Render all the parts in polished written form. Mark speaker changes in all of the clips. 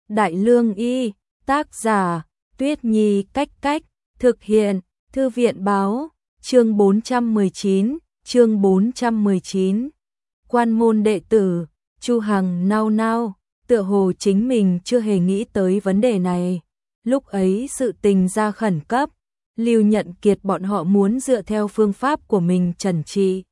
Speaker 1: Đại Lương Y, tác giả, Tuyết Nhi Cách Cách, thực hiện, Thư viện báo, chương 419. Quan môn đệ tử, Chu Hằng nao nao, tựa hồ chính mình chưa hề nghĩ tới vấn đề này. Lúc ấy sự tình ra khẩn cấp, Lưu Nhận Kiệt bọn họ muốn dựa theo phương pháp của mình trần trị.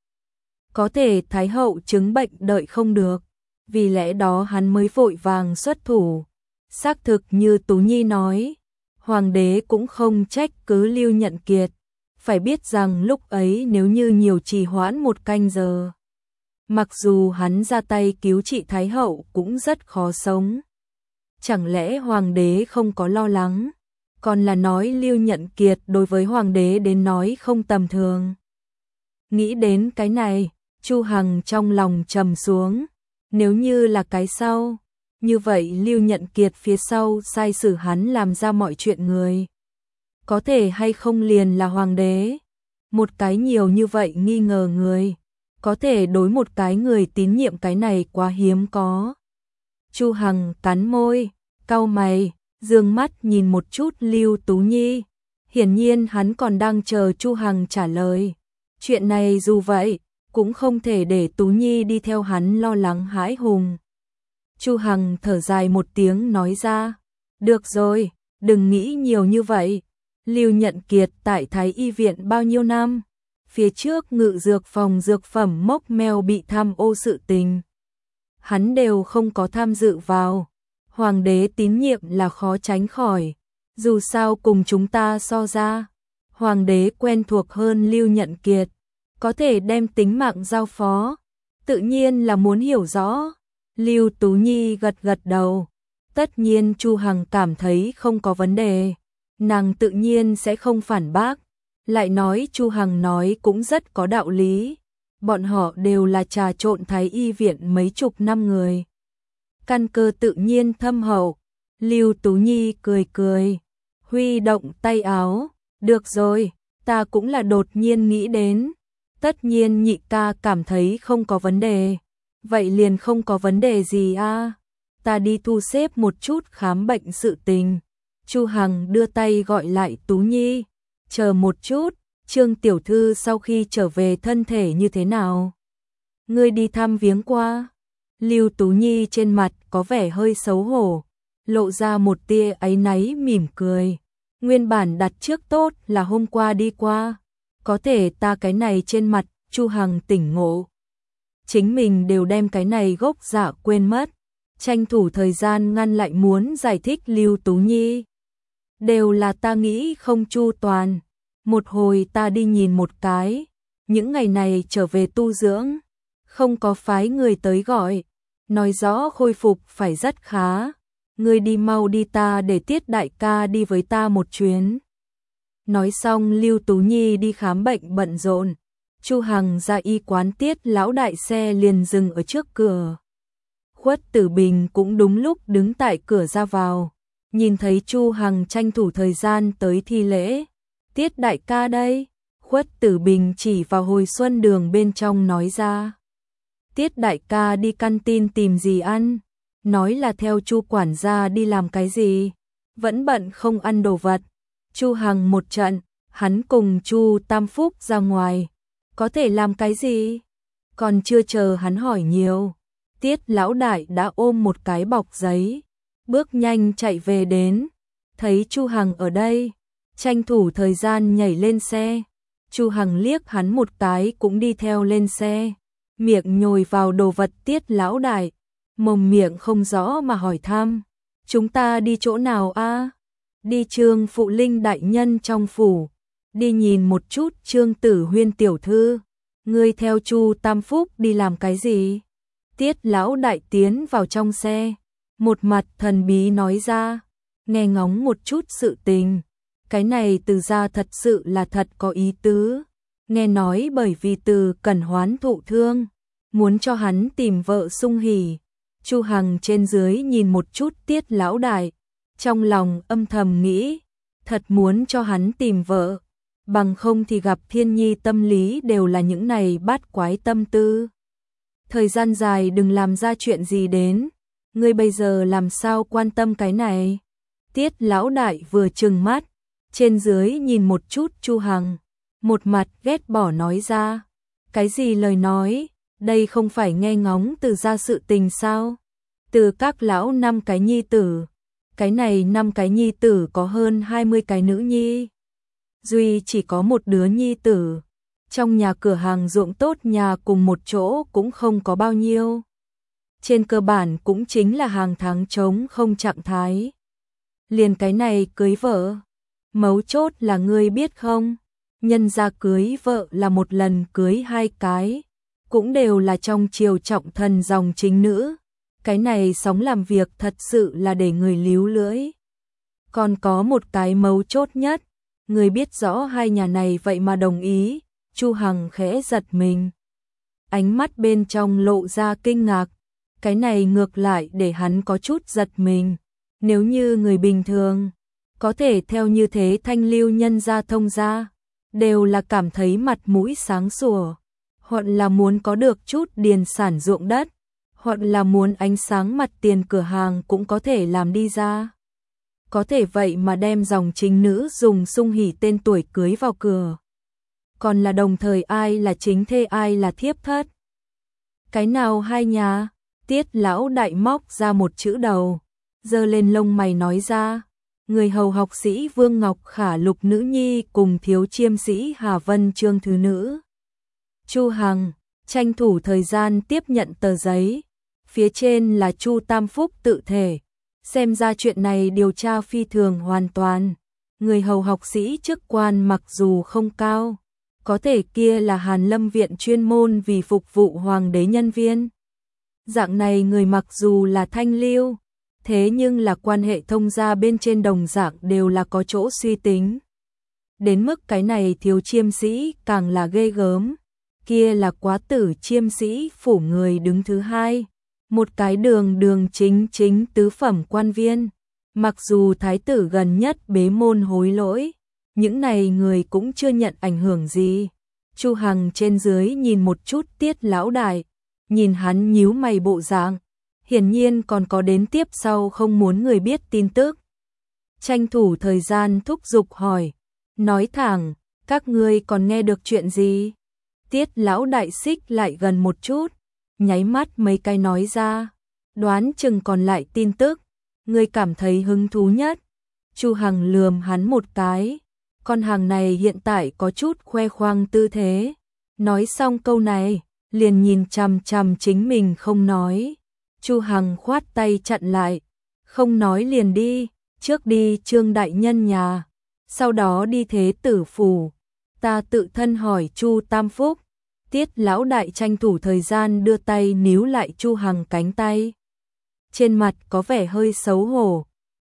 Speaker 1: Có thể Thái hậu chứng bệnh đợi không được, vì lẽ đó hắn mới vội vàng xuất thủ. Xác thực như Tú Nhi nói, hoàng đế cũng không trách cứ Lưu Nhận Kiệt, phải biết rằng lúc ấy nếu như nhiều trì hoãn một canh giờ, mặc dù hắn ra tay cứu trị Thái hậu cũng rất khó sống. Chẳng lẽ hoàng đế không có lo lắng, còn là nói Lưu Nhận Kiệt đối với hoàng đế đến nói không tầm thường. Nghĩ đến cái này, Chu Hằng trong lòng trầm xuống, nếu như là cái sau, như vậy Lưu Nhận Kiệt phía sau sai sử hắn làm ra mọi chuyện người. Có thể hay không liền là hoàng đế, một cái nhiều như vậy nghi ngờ người, có thể đối một cái người tín nhiệm cái này quá hiếm có. Chu Hằng cắn môi, cau mày, dương mắt nhìn một chút Lưu Tú Nhi, hiển nhiên hắn còn đang chờ Chu Hằng trả lời. Chuyện này dù vậy, cũng không thể để Tú Nhi đi theo hắn lo lắng hãi hùng. Chu Hằng thở dài một tiếng nói ra, được rồi, đừng nghĩ nhiều như vậy. Lưu Nhận Kiệt tại Thái Y viện bao nhiêu năm, phía trước ngự dược phòng dược phẩm mốc meo bị tham ô sự tình, hắn đều không có tham dự vào. Hoàng đế tín nhiệm là khó tránh khỏi, dù sao cùng chúng ta so ra, hoàng đế quen thuộc hơn Lưu Nhận Kiệt, có thể đem tính mạng giao phó, tự nhiên là muốn hiểu rõ. Lưu Tú Nhi gật gật đầu, tất nhiên Chu Hằng cảm thấy không có vấn đề, nàng tự nhiên sẽ không phản bác, lại nói Chu Hằng nói cũng rất có đạo lý, bọn họ đều là trà trộn Thái Y viện mấy chục năm người, căn cơ tự nhiên thâm hậu. Lưu Tú Nhi cười cười, huy động tay áo, được rồi, ta cũng là đột nhiên nghĩ đến, tất nhiên nhị ca cảm thấy không có vấn đề, vậy liền không có vấn đề gì a. Ta đi thu xếp một chút khám bệnh sự tình. Chu Hằng đưa tay gọi lại Tú Nhi, chờ một chút, Trương tiểu thư sau khi trở về thân thể như thế nào? Ngươi đi thăm viếng qua? Lưu Tú Nhi trên mặt có vẻ hơi xấu hổ, lộ ra một tia áy náy mỉm cười. Nguyên bản đặt trước tốt là hôm qua đi qua, có thể ta cái này trên mặt. Chu Hằng tỉnh ngộ, chính mình đều đem cái này gốc dạ quên mất, tranh thủ thời gian ngăn lại muốn giải thích Lưu Tú Nhi. Đều là ta nghĩ không chu toàn, một hồi ta đi nhìn một cái, những ngày này trở về tu dưỡng, không có phái người tới gọi, nói rõ khôi phục phải rất khá, ngươi đi mau đi, ta để Tiết đại ca đi với ta một chuyến. Nói xong Lưu Tú Nhi đi khám bệnh bận rộn, Chu Hằng ra y quán, Tiết lão đại xe liền dừng ở trước cửa. Khuất Tử Bình cũng đúng lúc đứng tại cửa ra vào, nhìn thấy Chu Hằng tranh thủ thời gian tới thi lễ. Tiết đại ca đây, Khuất Tử Bình chỉ vào hồi xuân đường bên trong nói ra. Tiết đại ca đi căn tin tìm gì ăn, nói là theo Chu quản gia đi làm cái gì, vẫn bận không ăn đồ vật. Chu Hằng một trận, hắn cùng Chu Tam Phúc ra ngoài, có thể làm cái gì? Còn chưa chờ hắn hỏi nhiều, Tiết lão đại đã ôm một cái bọc giấy, bước nhanh chạy về đến, thấy Chu Hằng ở đây, tranh thủ thời gian nhảy lên xe. Chu Hằng liếc hắn một cái cũng đi theo lên xe, miệng nhồi vào đồ vật. Tiết lão đại mồm miệng không rõ mà hỏi thăm, chúng ta đi chỗ nào a? Đi Trương Phụ Linh đại nhân trong phủ, đi nhìn một chút Trương Tử Huyên tiểu thư. Ngươi theo Chu Tam Phúc đi làm cái gì? Tiết lão đại tiến vào trong xe, một mặt thần bí nói ra, nghe ngóng một chút sự tình, cái này từ ra thật sự là thật có ý tứ, nghe nói bởi vì Từ Cẩn Hoán thụ thương, muốn cho hắn tìm vợ sung hỉ. Chu Hằng trên dưới nhìn một chút Tiết lão đại, trong lòng âm thầm nghĩ, thật muốn cho hắn tìm vợ, bằng không thì gặp Thiên Nhi tâm lý đều là những này bát quái tâm tư. Thời gian dài đừng làm ra chuyện gì đến, ngươi bây giờ làm sao quan tâm cái này? Tiết lão đại vừa trừng mắt, trên dưới nhìn một chút Chu Hằng, một mặt ghét bỏ nói ra, cái gì lời nói, đây không phải nghe ngóng từ ra sự tình sao? Từ các lão 5 cái nhi tử, cái này 5 cái nhi tử có hơn 20 cái nữ nhi. Duy chỉ có một đứa nhi tử, trong nhà cửa hàng ruộng tốt nhà cùng một chỗ cũng không có bao nhiêu. Trên cơ bản cũng chính là hàng tháng trống không trạng thái. Liền cái này cưới vợ, mấu chốt là ngươi biết không, nhân gia cưới vợ là một lần cưới 2 cái, cũng đều là trong triều trọng thần dòng chính nữ. Cái này sống làm việc thật sự là để người líu lưỡi. Còn có một cái mấu chốt nhất, người biết rõ hai nhà này vậy mà đồng ý. Chu Hằng khẽ giật mình, ánh mắt bên trong lộ ra kinh ngạc, cái này ngược lại để hắn có chút giật mình. Nếu như người bình thường có thể theo như thế thanh lưu nhân gia thông gia, đều là cảm thấy mặt mũi sáng sủa, hoặc là muốn có được chút điền sản ruộng đất, hoặc là muốn ánh sáng mặt tiền cửa hàng cũng có thể làm đi ra. Có thể vậy mà đem dòng chính nữ dùng sung hỉ tên tuổi cưới vào cửa. Còn là đồng thời ai là chính thê ai là thiếp thất. Cái nào hai nhà? Tiết lão đại móc ra một chữ đầu, giơ lên lông mày nói ra, người hầu học sĩ Vương Ngọc Khả lục nữ nhi cùng thiếu chiêm sĩ Hà Vân Trương thứ nữ. Chu Hằng tranh thủ thời gian tiếp nhận tờ giấy, phía trên là Chu Tam Phúc tự thể, xem ra chuyện này điều tra phi thường hoàn toàn. Người hầu học sĩ chức quan mặc dù không cao, có thể kia là Hàn Lâm viện chuyên môn vì phục vụ hoàng đế nhân viên. Dạng này người mặc dù là thanh lưu, thế nhưng là quan hệ thông gia bên trên đồng dạng đều là có chỗ suy tính. Đến mức cái này thiếu chiêm sĩ càng là ghê gớm, kia là quá tử chiêm sĩ phủ người đứng thứ hai, một cái đường chính tứ phẩm quan viên. Mặc dù thái tử gần nhất bế môn hối lỗi, những này người cũng chưa nhận ảnh hưởng gì. Chu Hằng trên dưới nhìn một chút Tiết lão đại, nhìn hắn nhíu mày bộ dạng, hiển nhiên còn có đến tiếp sau không muốn người biết tin tức. Tranh thủ thời gian thúc giục hỏi, nói thẳng, các ngươi còn nghe được chuyện gì? Tiết lão đại xích lại gần một chút, nháy mắt mấy cái nói ra, đoán chừng còn lại tin tức, ngươi cảm thấy hứng thú nhất. Chu Hằng lườm hắn một cái, con hàng này hiện tại có chút khoe khoang tư thế. Nói xong câu này, liền nhìn chằm chằm chính mình không nói. Chu Hằng khoát tay chặn lại, không nói liền đi, trước đi Trương đại nhân nhà, sau đó đi Thế tử phủ, ta tự thân hỏi Chu Tam Phúc. Tiết lão đại tranh thủ thời gian đưa tay níu lại Chu Hằng cánh tay, trên mặt có vẻ hơi xấu hổ.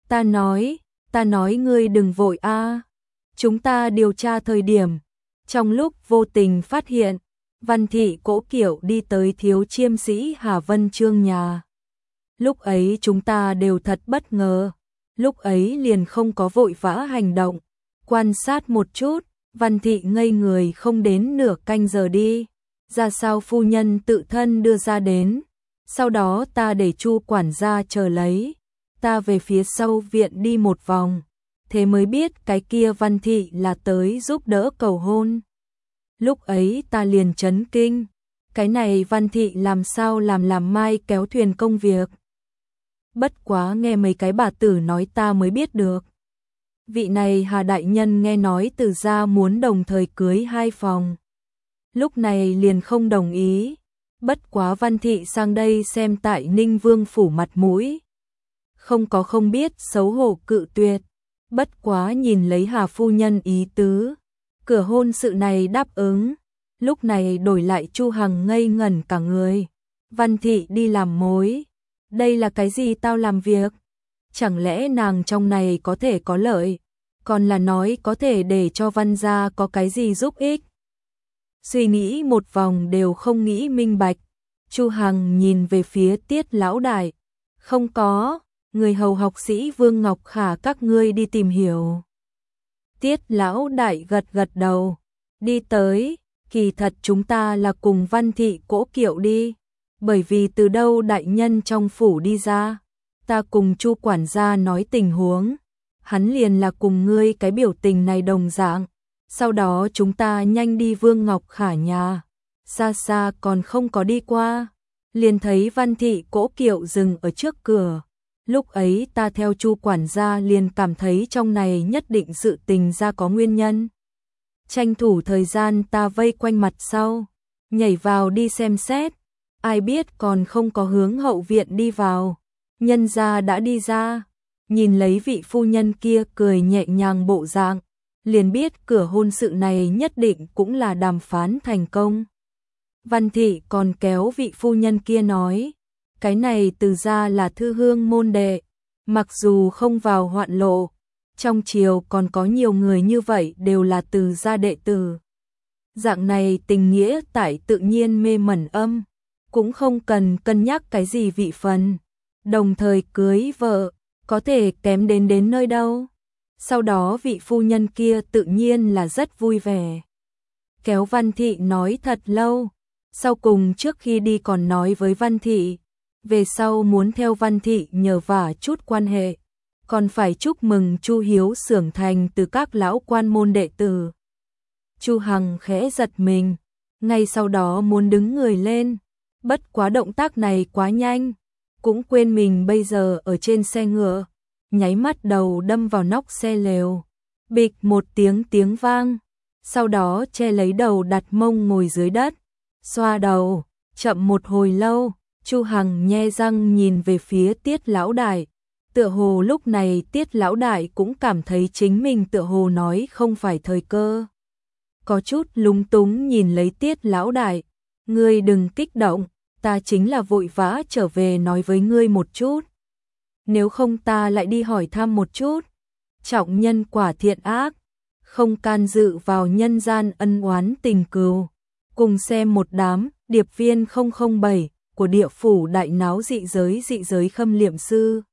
Speaker 1: Ta nói ngươi đừng vội a, chúng ta điều tra thời điểm, trong lúc vô tình phát hiện Văn thị Cỗ Kiểu đi tới thiếu chiêm sĩ Hà Vân Trương nhà. Lúc ấy chúng ta đều thật bất ngờ, lúc ấy liền không có vội vã hành động, quan sát một chút. Văn thị ngây người không đến nửa canh giờ đi, ra sao phu nhân tự thân đưa ra đến, sau đó ta để Chu quản gia chờ lấy, ta về phía sau viện đi một vòng, thế mới biết cái kia Văn thị là tới giúp đỡ cầu hôn. Lúc ấy ta liền chấn kinh, cái này Văn thị làm sao làm mai kéo thuyền công việc. Bất quá nghe mấy cái bà tử nói ta mới biết được. Vị này Hà đại nhân nghe nói từ gia muốn đồng thời cưới 2 phòng. Lúc này liền không đồng ý, bất quá Văn thị sang đây xem tại Ninh Vương phủ mặt mũi. Không biết xấu hổ cự tuyệt, bất quá nhìn lấy Hà phu nhân ý tứ, cửa hôn sự này đáp ứng, lúc này đổi lại Chu Hằng ngây ngẩn cả người. Văn thị đi làm mối, đây là cái gì tao làm việc? Chẳng lẽ nàng trong này có thể có lợi, còn là nói có thể để cho Văn gia có cái gì giúp ích? Suy nghĩ một vòng đều không nghĩ minh bạch. Chu Hằng nhìn về phía Tiết lão đại, không có, người hầu học sĩ Vương Ngọc Khả các ngươi đi tìm hiểu. Tiết lão đại gật đầu, đi tới, kỳ thật chúng ta là cùng Văn thị Cỗ Kiểu đi, bởi vì từ đâu đại nhân trong phủ đi ra, ta cùng Chu quản gia nói tình huống, hắn liền là cùng ngươi cái biểu tình này đồng dạng. Sau đó chúng ta nhanh đi Vương Ngọc Khả nhà, xa xa còn không có đi qua, liền thấy Văn Thị cỗ kiệu dừng ở trước cửa. Lúc ấy ta theo Chu quản gia liền cảm thấy trong này nhất định sự tình ra có nguyên nhân. Tranh thủ thời gian ta vây quanh mặt sau, nhảy vào đi xem xét, ai biết còn không có hướng hậu viện đi vào, nhân gia đã đi ra, nhìn lấy vị phu nhân kia cười nhẹ nhàng bộ dạng, liền biết cửa hôn sự này nhất định cũng là đàm phán thành công. Văn Thị còn kéo vị phu nhân kia nói, cái này Từ gia là thư hương môn đệ, mặc dù không vào hoạn lộ, trong triều còn có nhiều người như vậy đều là Từ gia đệ tử. Dạng này tình nghĩa tại tự nhiên mê mẩn âm, cũng không cần cân nhắc cái gì vị phần, đồng thời cưới vợ, có thể kém đến nơi đâu. Sau đó vị phu nhân kia tự nhiên là rất vui vẻ. Kéo Văn Thị nói thật lâu, sau cùng trước khi đi còn nói với Văn Thị, về sau muốn theo Văn Thị nhờ vả chút quan hệ, còn phải chúc mừng Chu Hiếu xưởng thành từ các lão quan môn đệ tử. Chu Hằng khẽ giật mình, ngay sau đó muốn đứng người lên, bất quá động tác này quá nhanh, cũng quên mình bây giờ ở trên xe ngựa, nháy mắt đầu đâm vào nóc xe lều, bịch một tiếng vang, sau đó che lấy đầu đặt mông ngồi dưới đất, xoa đầu, chậm một hồi lâu, Chu Hằng nhe răng nhìn về phía Tiết lão đại, tựa hồ lúc này Tiết lão đại cũng cảm thấy chính mình tựa hồ nói không phải thời cơ. Có chút lúng túng nhìn lấy Tiết lão đại, ngươi đừng kích động, ta chính là vội vã trở về nói với ngươi một chút. Nếu không ta lại đi hỏi thăm một chút, trọng nhân quả thiện ác, không can dự vào nhân gian ân oán tình cừu. Cùng xem một đám điệp viên 007 của địa phủ đại náo dị giới khâm liệm sư.